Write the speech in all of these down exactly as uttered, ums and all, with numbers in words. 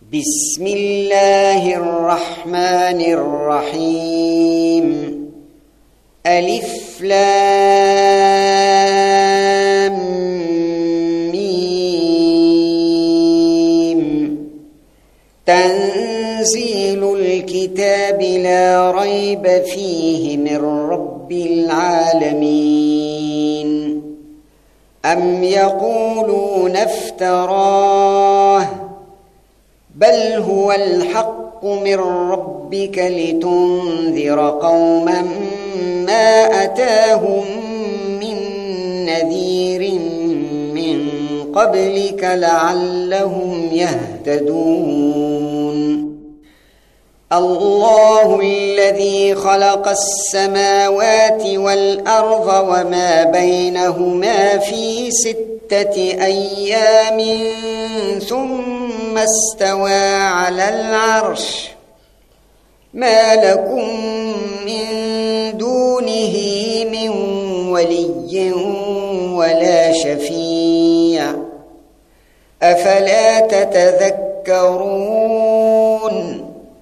بسم الله الرحمن الرحيم. ألف لام ميم. تنزيل الكتاب لا ريب فيه من رب العالمين. أم يقولون افتراه بل هو الحق من ربك لتنذر قوما ما أتاهم من نذير من قبلك لعلهم يهتدون. الله الذي خلق السماوات والأرض وما بينهما في ستة أيام ثم استوى على العرش. ما لكم من دونه من ولي ولا شفيع أفلا تتذكرون.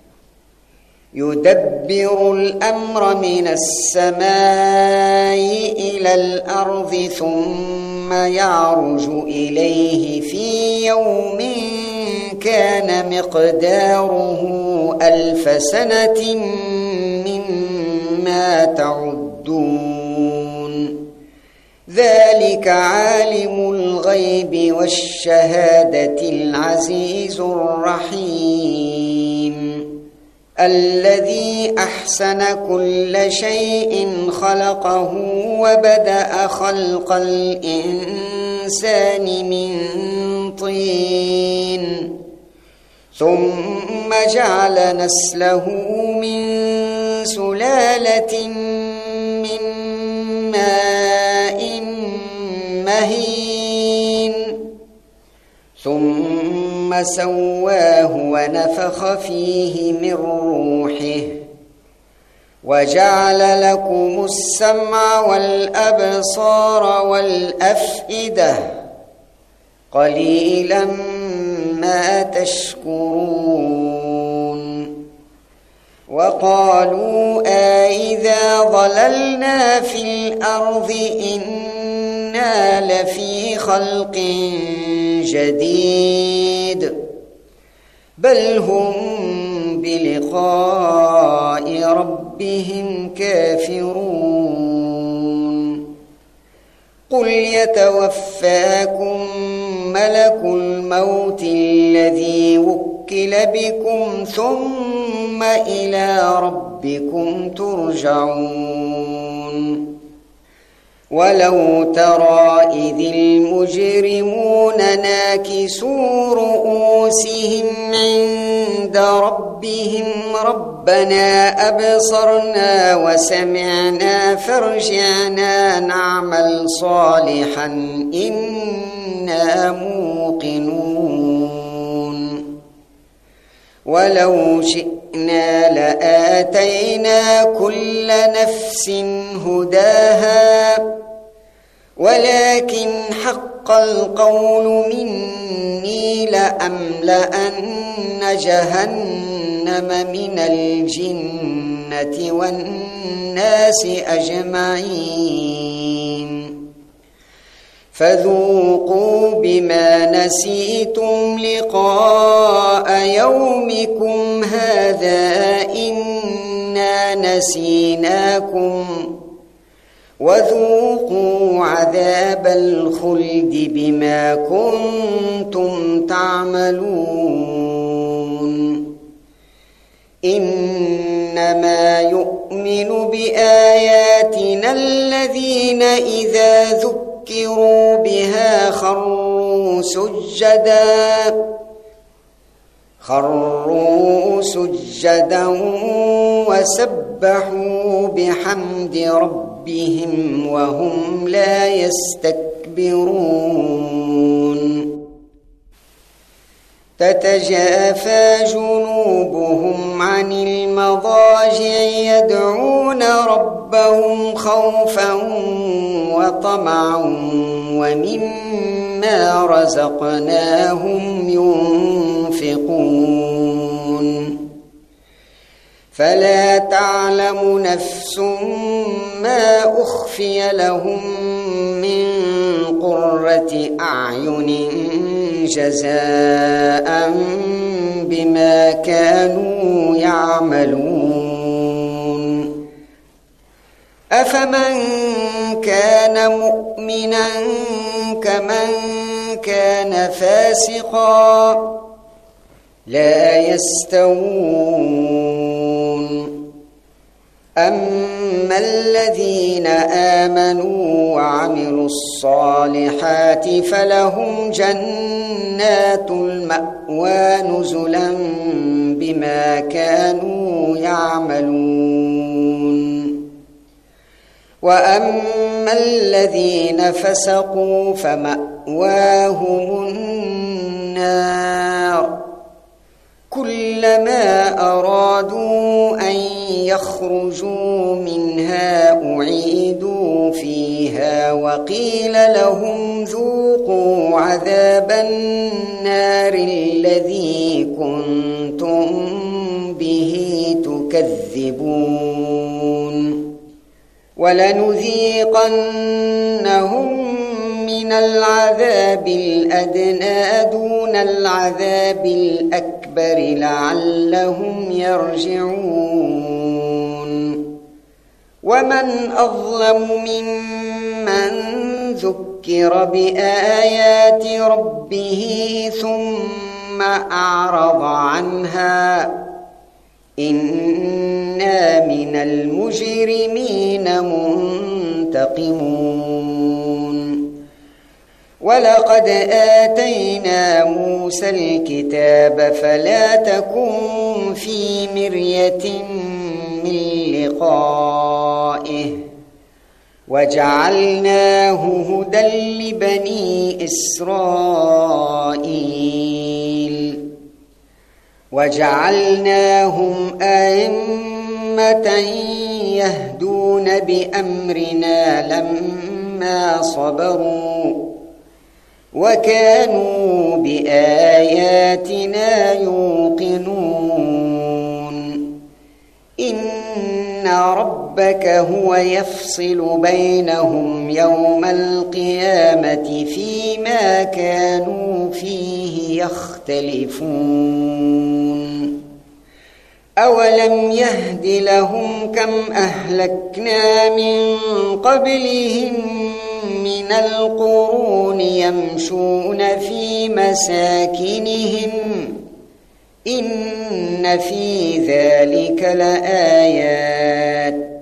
يدبر الأمر من السماء إلى الأرض ثم يعرج إليه في يوم كان مقداره ألف سنة مما تعدون. ذلك عالم الغيب والشهادة العزيز الرحيم. الذي أحسن كل شيء خلقه وبدأ خلق الإنسان من طين ثم جعل نسله من سلالة من ماء مهين ثم سواه ونفخ فيه من روحه وجعل لكم السمع والأبصار والأفئدة قليلا ما تشكرون. وقالوا أإذا ضللنا في الأرض إنا لفي خلق جديد بل هم بلقاء ربهم كافرون. قل يتوفاكم ملك الموت الذي وكل بكم ثم إلى ربكم ترجعون. ولو ترى إذ المجرمون ناكسوا رؤوسهم عند ربهم ربنا أبصرنا وسمعنا فارجعنا نعمل صالحا إنا موقنون. ولو شئنا لآتينا كل نفس هداها ولكن حق القول مني لأملأن جهنم من الجنة والناس أجمعين. فذوقوا بما نسيتم لقاء يومكم هذا إنا نسيناكم وذوقوا عذاب الخلد بما كنتم تعملون. إنما يؤمن بآياتنا الذين إذا ذكروا بها خروا سجدا خروا سجدا وسبحوا بحمد ربهم وهم لا يستكبرون. تتجافى جنوبهم عن المضاجع يدعون ربهم خوفا وطمعا ومما رزقناهم ينفقون فلا تعلم نفس ما أخفي لهم من قرة أعين جزاء بما كانوا يعملون أفمن كان مؤمنا كمن كان فاسقا لا يستوون أما الذين آمنوا وعملوا الصالحات فلهم جنات المأوى نزلا بما كانوا يعملون وأما الذين فسقوا فمأواهم النار كلما أرادوا أن يخرجوا منها أعيدوا فيها وقيل لهم ذوقوا عذاب النار الذي كنتم به تكذبون ولنذيقنهم من العذاب الأدنى دون العذاب الأكبر لعلهم يرجعون ومن أظلم ممن ذكر بآيات ربه ثم أعرض عنها إنا من المجرمين منتقمون ولقد آتينا موسى الكتاب فلا تكن في مرية من لقائه وجعلناه هدى لبني إسرائيل وجعلناهم أئمة يهدون بأمرنا لما صبروا وكانوا بآياتنا يوقنون إن ربك هو يفصل بينهم يوم القيامة فيما كانوا فيه يختلفون أولم يهد لهم كم أهلكنا من قبلهم من القرون يمشون في مساكنهم إن في ذلك لآيات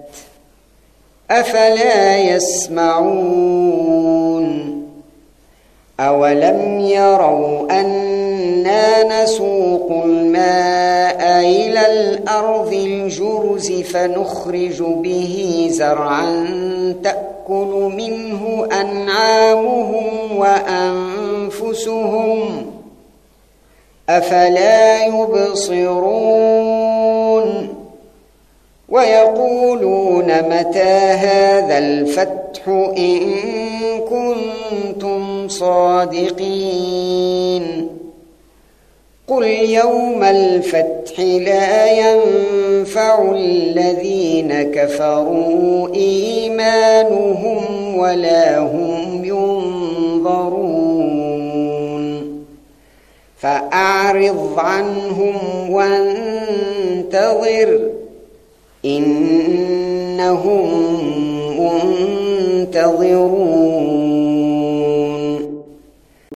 أفلا يسمعون أولم يروا أنا نسوق الماء إلى الأرض الجرز فنخرج به زرعا تأكل منه أنعامهم وأنفسهم أفلا يبصرون ويقولون متى هذا الفتح إن كنتم صادقين قل يوم الفتح لا ينفع الذين كفروا إيمانهم ولا هم ينظرون فأعرض عنهم وانتظر إنهم منتظرون